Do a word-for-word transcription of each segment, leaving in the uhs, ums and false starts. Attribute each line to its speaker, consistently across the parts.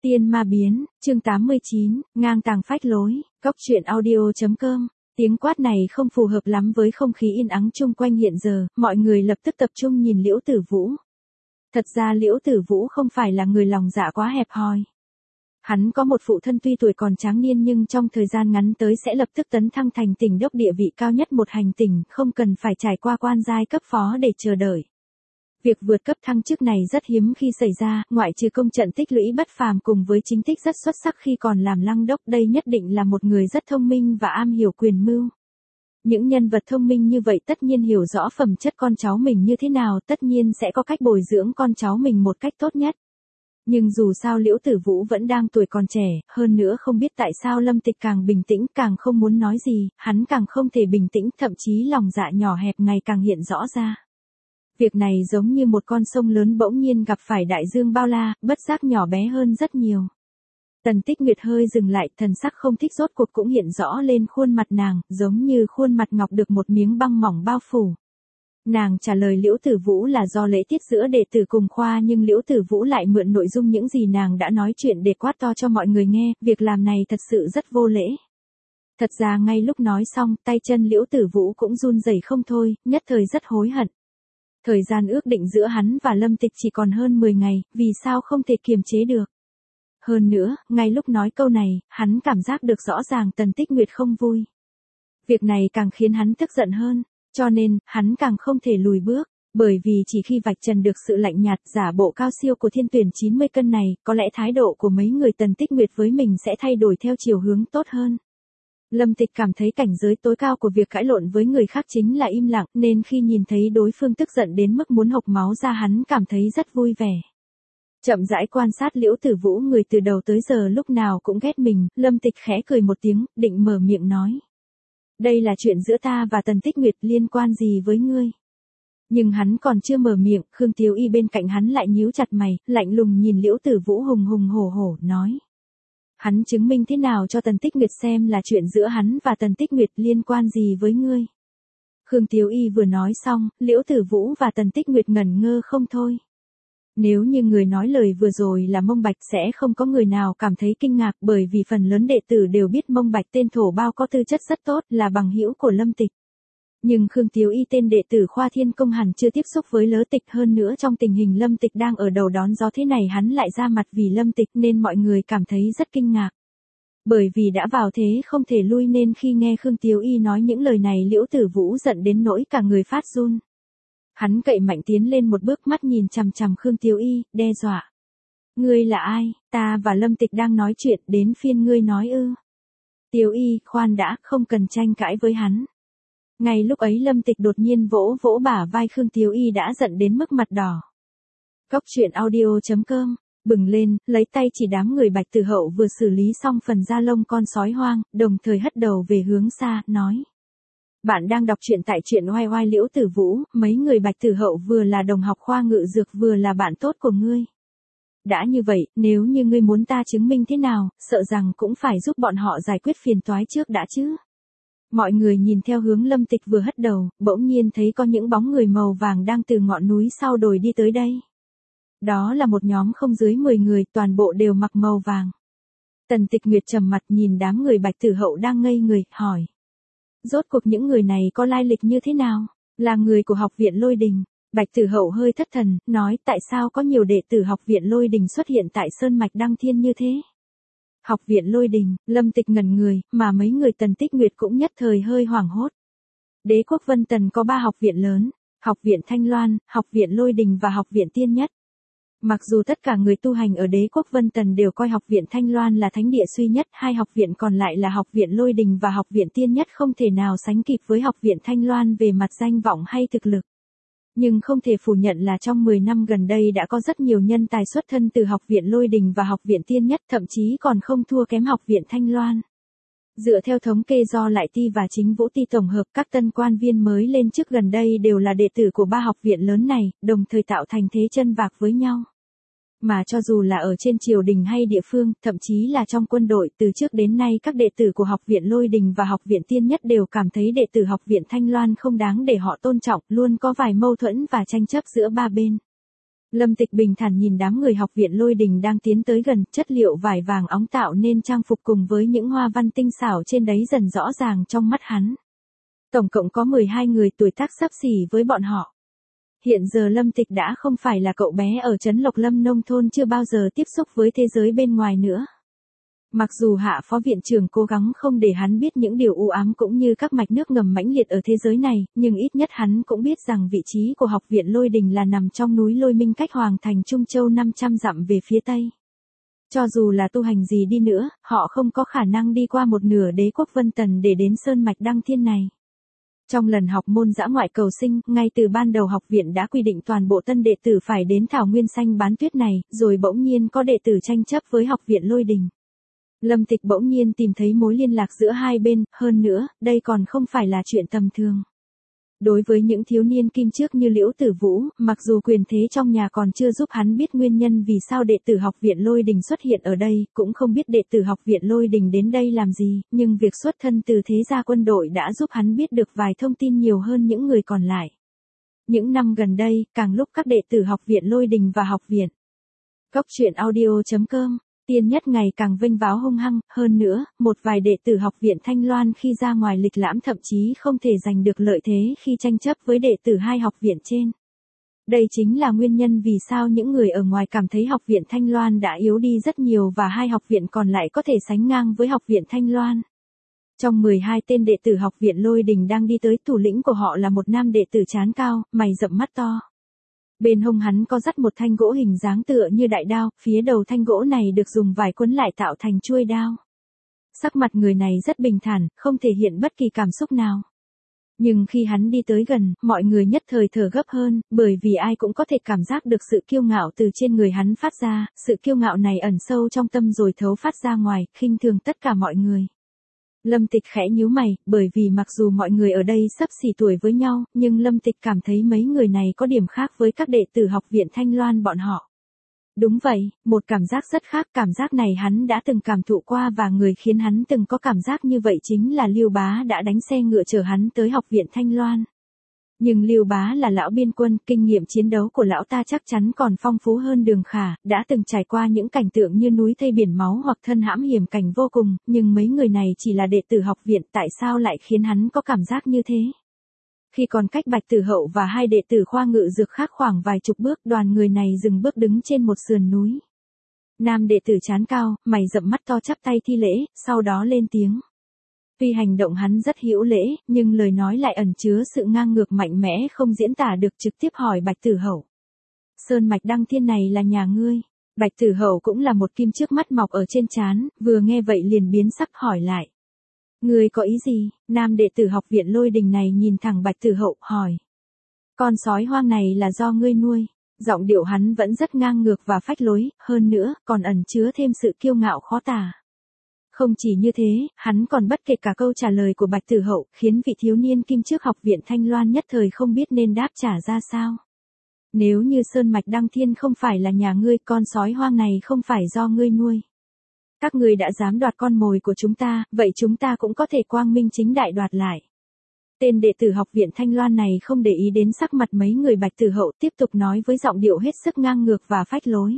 Speaker 1: Tiên ma biến, chương tám mươi chín, ngang tàng phách lối, góc truyện audio.com. Tiếng quát này không phù hợp lắm với không khí yên ắng chung quanh hiện giờ, mọi người lập tức tập trung nhìn Liễu Tử Vũ. Thật ra Liễu Tử Vũ không phải là người lòng dạ quá hẹp hòi. Hắn có một phụ thân tuy tuổi còn tráng niên nhưng trong thời gian ngắn tới sẽ lập tức tấn thăng thành tỉnh đốc địa vị cao nhất một hành tỉnh, không cần phải trải qua quan giai cấp phó để chờ đợi. Việc vượt cấp thăng chức này rất hiếm khi xảy ra, ngoại trừ công trận tích lũy bất phàm cùng với chính tích rất xuất sắc khi còn làm lăng đốc, đây nhất định là một người rất thông minh và am hiểu quyền mưu. Những nhân vật thông minh như vậy tất nhiên hiểu rõ phẩm chất con cháu mình như thế nào, tất nhiên sẽ có cách bồi dưỡng con cháu mình một cách tốt nhất. Nhưng dù sao Liễu Tử Vũ vẫn đang tuổi còn trẻ, hơn nữa không biết tại sao Lâm Tịch càng bình tĩnh càng không muốn nói gì, hắn càng không thể bình tĩnh, thậm chí lòng dạ nhỏ hẹp ngày càng hiện rõ ra. Việc này giống như một con sông lớn bỗng nhiên gặp phải đại dương bao la, bất giác nhỏ bé hơn rất nhiều. Tần Tích Nguyệt hơi dừng lại, thần sắc không thích rốt cuộc cũng hiện rõ lên khuôn mặt nàng, giống như khuôn mặt ngọc được một miếng băng mỏng bao phủ. Nàng trả lời Liễu Tử Vũ là do lễ tiết giữa đệ tử cùng khoa, nhưng Liễu Tử Vũ lại mượn nội dung những gì nàng đã nói chuyện để quát to cho mọi người nghe, việc làm này thật sự rất vô lễ. Thật ra ngay lúc nói xong, tay chân Liễu Tử Vũ cũng run rẩy không thôi, nhất thời rất hối hận. Thời gian ước định giữa hắn và Lâm Tịch chỉ còn hơn mười ngày, vì sao không thể kiềm chế được. Hơn nữa, ngay lúc nói câu này, hắn cảm giác được rõ ràng Tần Tích Nguyệt không vui. Việc này càng khiến hắn tức giận hơn, cho nên, hắn càng không thể lùi bước, bởi vì chỉ khi vạch trần được sự lạnh nhạt giả bộ cao siêu của thiên tuyển chín mươi cân này, có lẽ thái độ của mấy người Tần Tích Nguyệt với mình sẽ thay đổi theo chiều hướng tốt hơn. Lâm Tịch cảm thấy cảnh giới tối cao của việc cãi lộn với người khác chính là im lặng, nên khi nhìn thấy đối phương tức giận đến mức muốn hộc máu ra hắn cảm thấy rất vui vẻ. Chậm rãi quan sát Liễu Tử Vũ, người từ đầu tới giờ lúc nào cũng ghét mình, Lâm Tịch khẽ cười một tiếng, định mở miệng nói. Đây là chuyện giữa ta và Tần Tích Nguyệt, liên quan gì với ngươi? Nhưng hắn còn chưa mở miệng, Khương Tiếu Y bên cạnh hắn lại nhíu chặt mày, lạnh lùng nhìn Liễu Tử Vũ hùng hùng hổ hổ, nói. Hắn chứng minh thế nào cho Tần Tích Nguyệt xem là chuyện giữa hắn và Tần Tích Nguyệt, liên quan gì với ngươi? Khương Tiếu Y vừa nói xong, Liễu Tử Vũ và Tần Tích Nguyệt ngẩn ngơ không thôi. Nếu như người nói lời vừa rồi là Mông Bạch sẽ không có người nào cảm thấy kinh ngạc, bởi vì phần lớn đệ tử đều biết Mông Bạch tên thổ bao có tư chất rất tốt, là bằng hữu của Lâm Tịch. Nhưng Khương Tiếu Y tên đệ tử Khoa Thiên Công hẳn chưa tiếp xúc với Lỡ Tịch, hơn nữa trong tình hình Lâm Tịch đang ở đầu đón gió thế này hắn lại ra mặt vì Lâm Tịch nên mọi người cảm thấy rất kinh ngạc. Bởi vì đã vào thế không thể lui nên khi nghe Khương Tiếu Y nói những lời này Liễu Tử Vũ giận đến nỗi cả người phát run. Hắn cậy mạnh tiến lên một bước, mắt nhìn chằm chằm Khương Tiếu Y, đe dọa. Ngươi là ai? Ta và Lâm Tịch đang nói chuyện, đến phiên ngươi nói ư? Tiếu Y, khoan đã, không cần tranh cãi với hắn. Ngay lúc ấy Lâm Tịch đột nhiên vỗ vỗ bả vai Khương Tiếu Y đã giận đến mức mặt đỏ. Góc truyện audio.com, bừng lên, lấy tay chỉ đám người Bạch Tử Hậu vừa xử lý xong phần da lông con sói hoang, đồng thời hất đầu về hướng xa, nói. Bạn đang đọc truyện tại truyện oai oai Liễu Tử Vũ, mấy người Bạch Tử Hậu vừa là đồng học khoa ngự dược vừa là bạn tốt của ngươi. Đã như vậy, nếu như ngươi muốn ta chứng minh thế nào, sợ rằng cũng phải giúp bọn họ giải quyết phiền toái trước đã chứ. Mọi người nhìn theo hướng Lâm Tịch vừa hất đầu, bỗng nhiên thấy có những bóng người màu vàng đang từ ngọn núi sau đồi đi tới đây. Đó là một nhóm không dưới mười người, toàn bộ đều mặc màu vàng. Tần Tịch Nguyệt trầm mặt nhìn đám người Bạch Tử Hậu đang ngây người, hỏi. Rốt cuộc những người này có lai lịch như thế nào? Là người của học viện Lôi Đình. Bạch Tử Hậu hơi thất thần, nói tại sao có nhiều đệ tử học viện Lôi Đình xuất hiện tại Sơn Mạch Đăng Thiên như thế? Học viện Lôi Đình, Lâm Tịch ngẩn người, mà mấy người Tần Tích Nguyệt cũng nhất thời hơi hoảng hốt. Đế quốc Vân Tần có ba học viện lớn, học viện Thanh Loan, học viện Lôi Đình và học viện Tiên Nhất. Mặc dù tất cả người tu hành ở đế quốc Vân Tần đều coi học viện Thanh Loan là thánh địa duy nhất, hai học viện còn lại là học viện Lôi Đình và học viện Tiên Nhất không thể nào sánh kịp với học viện Thanh Loan về mặt danh vọng hay thực lực. Nhưng không thể phủ nhận là trong mười năm gần đây đã có rất nhiều nhân tài xuất thân từ học viện Lôi Đình và học viện Tiên Nhất, thậm chí còn không thua kém học viện Thanh Loan. Dựa theo thống kê do Lại Ti và Chính Vũ Ti tổng hợp, các tân quan viên mới lên chức gần đây đều là đệ tử của ba học viện lớn này, đồng thời tạo thành thế chân vạc với nhau. Mà cho dù là ở trên triều đình hay địa phương, thậm chí là trong quân đội, từ trước đến nay các đệ tử của học viện Lôi Đình và học viện Tiên Nhất đều cảm thấy đệ tử học viện Thanh Loan không đáng để họ tôn trọng, luôn có vài mâu thuẫn và tranh chấp giữa ba bên. Lâm Tịch bình thản nhìn đám người học viện Lôi Đình đang tiến tới gần, chất liệu vải vàng óng tạo nên trang phục cùng với những hoa văn tinh xảo trên đấy dần rõ ràng trong mắt hắn. Tổng cộng có mười hai người tuổi tác xấp xỉ với bọn họ. Hiện giờ Lâm Tịch đã không phải là cậu bé ở trấn Lộc Lâm nông thôn chưa bao giờ tiếp xúc với thế giới bên ngoài nữa. Mặc dù hạ phó viện trưởng cố gắng không để hắn biết những điều u ám cũng như các mạch nước ngầm mãnh liệt ở thế giới này, nhưng ít nhất hắn cũng biết rằng vị trí của học viện Lôi Đình là nằm trong núi Lôi Minh cách Hoàng thành Trung Châu năm trăm dặm về phía tây. Cho dù là tu hành gì đi nữa, họ không có khả năng đi qua một nửa đế quốc Vân Tần để đến sơn mạch Đăng Thiên này. Trong lần học môn dã ngoại cầu sinh, ngay từ ban đầu học viện đã quy định toàn bộ tân đệ tử phải đến Thảo Nguyên Xanh bán tuyết này, rồi bỗng nhiên có đệ tử tranh chấp với học viện Lôi Đình. Lâm Tịch bỗng nhiên tìm thấy mối liên lạc giữa hai bên, hơn nữa, đây còn không phải là chuyện tầm thường. Đối với những thiếu niên kim trước như Liễu Tử Vũ, mặc dù quyền thế trong nhà còn chưa giúp hắn biết nguyên nhân vì sao đệ tử học viện Lôi Đình xuất hiện ở đây, cũng không biết đệ tử học viện Lôi Đình đến đây làm gì, nhưng việc xuất thân từ thế gia quân đội đã giúp hắn biết được vài thông tin nhiều hơn những người còn lại. Những năm gần đây, càng lúc các đệ tử học viện Lôi Đình và học viện Cốc truyện audio chấm com Tiên Nhất ngày càng vênh váo hung hăng, hơn nữa, một vài đệ tử học viện Thanh Loan khi ra ngoài lịch lãm thậm chí không thể giành được lợi thế khi tranh chấp với đệ tử hai học viện trên. Đây chính là nguyên nhân vì sao những người ở ngoài cảm thấy học viện Thanh Loan đã yếu đi rất nhiều và hai học viện còn lại có thể sánh ngang với học viện Thanh Loan. Trong mười hai tên đệ tử học viện Lôi Đình đang đi tới, thủ lĩnh của họ là một nam đệ tử trán cao, mày rậm mắt to. Bên hông hắn có dắt một thanh gỗ hình dáng tựa như đại đao, phía đầu thanh gỗ này được dùng vải quấn lại tạo thành chuôi đao. Sắc mặt người này rất bình thản, không thể hiện bất kỳ cảm xúc nào. Nhưng khi hắn đi tới gần, mọi người nhất thời thở gấp hơn, bởi vì ai cũng có thể cảm giác được sự kiêu ngạo từ trên người hắn phát ra, sự kiêu ngạo này ẩn sâu trong tâm rồi thấu phát ra ngoài, khinh thường tất cả mọi người. Lâm Tịch khẽ nhíu mày, bởi vì mặc dù mọi người ở đây xấp xỉ tuổi với nhau, nhưng Lâm Tịch cảm thấy mấy người này có điểm khác với các đệ tử học viện Thanh Loan bọn họ. Đúng vậy, một cảm giác rất khác, cảm giác này hắn đã từng cảm thụ qua và người khiến hắn từng có cảm giác như vậy chính là Lưu Bá đã đánh xe ngựa chở hắn tới học viện Thanh Loan. Nhưng Lưu Bá là lão biên quân, kinh nghiệm chiến đấu của lão ta chắc chắn còn phong phú hơn Đường Khả, đã từng trải qua những cảnh tượng như núi thây biển máu hoặc thân hãm hiểm cảnh vô cùng, nhưng mấy người này chỉ là đệ tử học viện, tại sao lại khiến hắn có cảm giác như thế? Khi còn cách Bạch Tử Hậu và hai đệ tử khoa ngự dược khác khoảng vài chục bước, đoàn người này dừng bước đứng trên một sườn núi. Nam đệ tử trán cao, mày rậm mắt to chắp tay thi lễ, sau đó lên tiếng. Tuy hành động hắn rất hữu lễ, nhưng lời nói lại ẩn chứa sự ngang ngược mạnh mẽ không diễn tả được, trực tiếp hỏi Bạch Tử Hậu. Sơn mạch Đăng Thiên này là nhà ngươi? Bạch Tử Hậu cũng là một kim trước mắt mọc ở trên trán, vừa nghe vậy liền biến sắc hỏi lại. Ngươi có ý gì? Nam đệ tử học viện Lôi Đình này nhìn thẳng Bạch Tử Hậu, hỏi. Con sói hoang này là do ngươi nuôi. Giọng điệu hắn vẫn rất ngang ngược và phách lối, hơn nữa, còn ẩn chứa thêm sự kiêu ngạo khó tả. Không chỉ như thế, hắn còn bất kể cả câu trả lời của Bạch Tử Hậu, khiến vị thiếu niên kim trước học viện Thanh Loan nhất thời không biết nên đáp trả ra sao. Nếu như Sơn mạch Đăng Thiên không phải là nhà ngươi, con sói hoang này không phải do ngươi nuôi. Các ngươi đã dám đoạt con mồi của chúng ta, vậy chúng ta cũng có thể quang minh chính đại đoạt lại. Tên đệ tử học viện Thanh Loan này không để ý đến sắc mặt mấy người. Bạch Tử Hậu tiếp tục nói với giọng điệu hết sức ngang ngược và phách lối.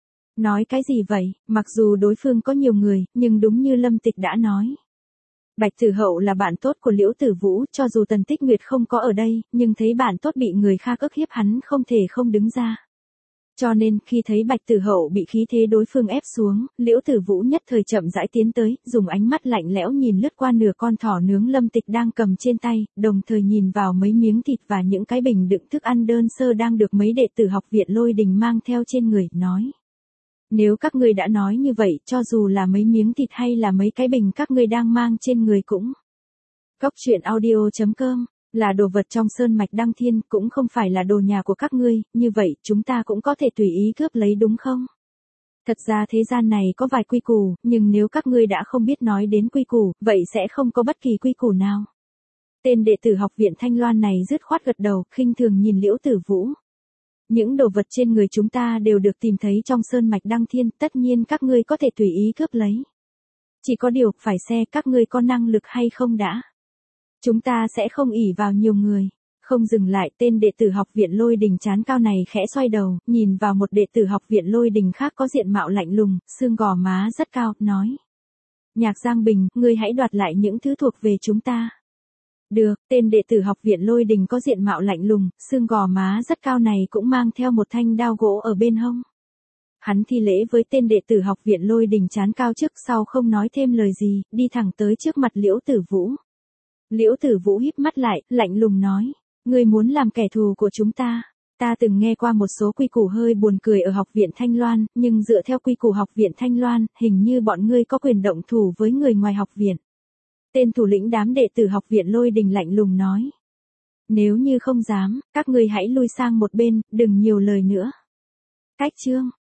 Speaker 1: Nói cái gì vậy, mặc dù đối phương có nhiều người, nhưng đúng như Lâm Tịch đã nói. Bạch Tử Hậu là bạn tốt của Liễu Tử Vũ, cho dù Tần Tích Nguyệt không có ở đây, nhưng thấy bạn tốt bị người khác ức hiếp hắn không thể không đứng ra. Cho nên, khi thấy Bạch Tử Hậu bị khí thế đối phương ép xuống, Liễu Tử Vũ nhất thời chậm rãi tiến tới, dùng ánh mắt lạnh lẽo nhìn lướt qua nửa con thỏ nướng Lâm Tịch đang cầm trên tay, đồng thời nhìn vào mấy miếng thịt và những cái bình đựng thức ăn đơn sơ đang được mấy đệ tử học viện Lôi Đình mang theo trên người, nói. Nếu các ngươi đã nói như vậy, cho dù là mấy miếng thịt hay là mấy cái bình các ngươi đang mang trên người cũng. Cốc truyện audio chấm com là đồ vật trong sơn mạch Đăng Thiên, cũng không phải là đồ nhà của các ngươi, như vậy chúng ta cũng có thể tùy ý cướp lấy đúng không? Thật ra thế gian này có vài quy củ, nhưng nếu các ngươi đã không biết nói đến quy củ, vậy sẽ không có bất kỳ quy củ nào. Tên đệ tử học viện Thanh Loan này dứt khoát gật đầu, khinh thường nhìn Liễu Tử Vũ. Những đồ vật trên người chúng ta đều được tìm thấy trong sơn mạch Đăng Thiên, tất nhiên các ngươi có thể tùy ý cướp lấy. Chỉ có điều, phải xem các ngươi có năng lực hay không đã. Chúng ta sẽ không ỷ vào nhiều người, Không dừng lại, tên đệ tử học viện Lôi Đình trán cao này khẽ xoay đầu, nhìn vào một đệ tử học viện Lôi Đình khác có diện mạo lạnh lùng, xương gò má rất cao, nói. Nhạc Giang Bình, ngươi hãy đoạt lại những thứ thuộc về chúng ta. Được, tên đệ tử học viện Lôi Đình có diện mạo lạnh lùng, xương gò má rất cao này cũng mang theo một thanh đao gỗ ở bên hông. Hắn thi lễ với tên đệ tử học viện Lôi Đình trán cao trước sau không nói thêm lời gì, đi thẳng tới trước mặt Liễu Tử Vũ. Liễu Tử Vũ híp mắt lại, lạnh lùng nói, ngươi muốn làm kẻ thù của chúng ta. Ta từng nghe qua một số quy củ hơi buồn cười ở học viện Thanh Loan, nhưng dựa theo quy củ học viện Thanh Loan, hình như bọn ngươi có quyền động thủ với người ngoài học viện. Tên thủ lĩnh đám đệ tử học viện Lôi Đình lạnh lùng nói. Nếu như không dám, các ngươi hãy lui sang một bên, đừng nhiều lời nữa. Cách chương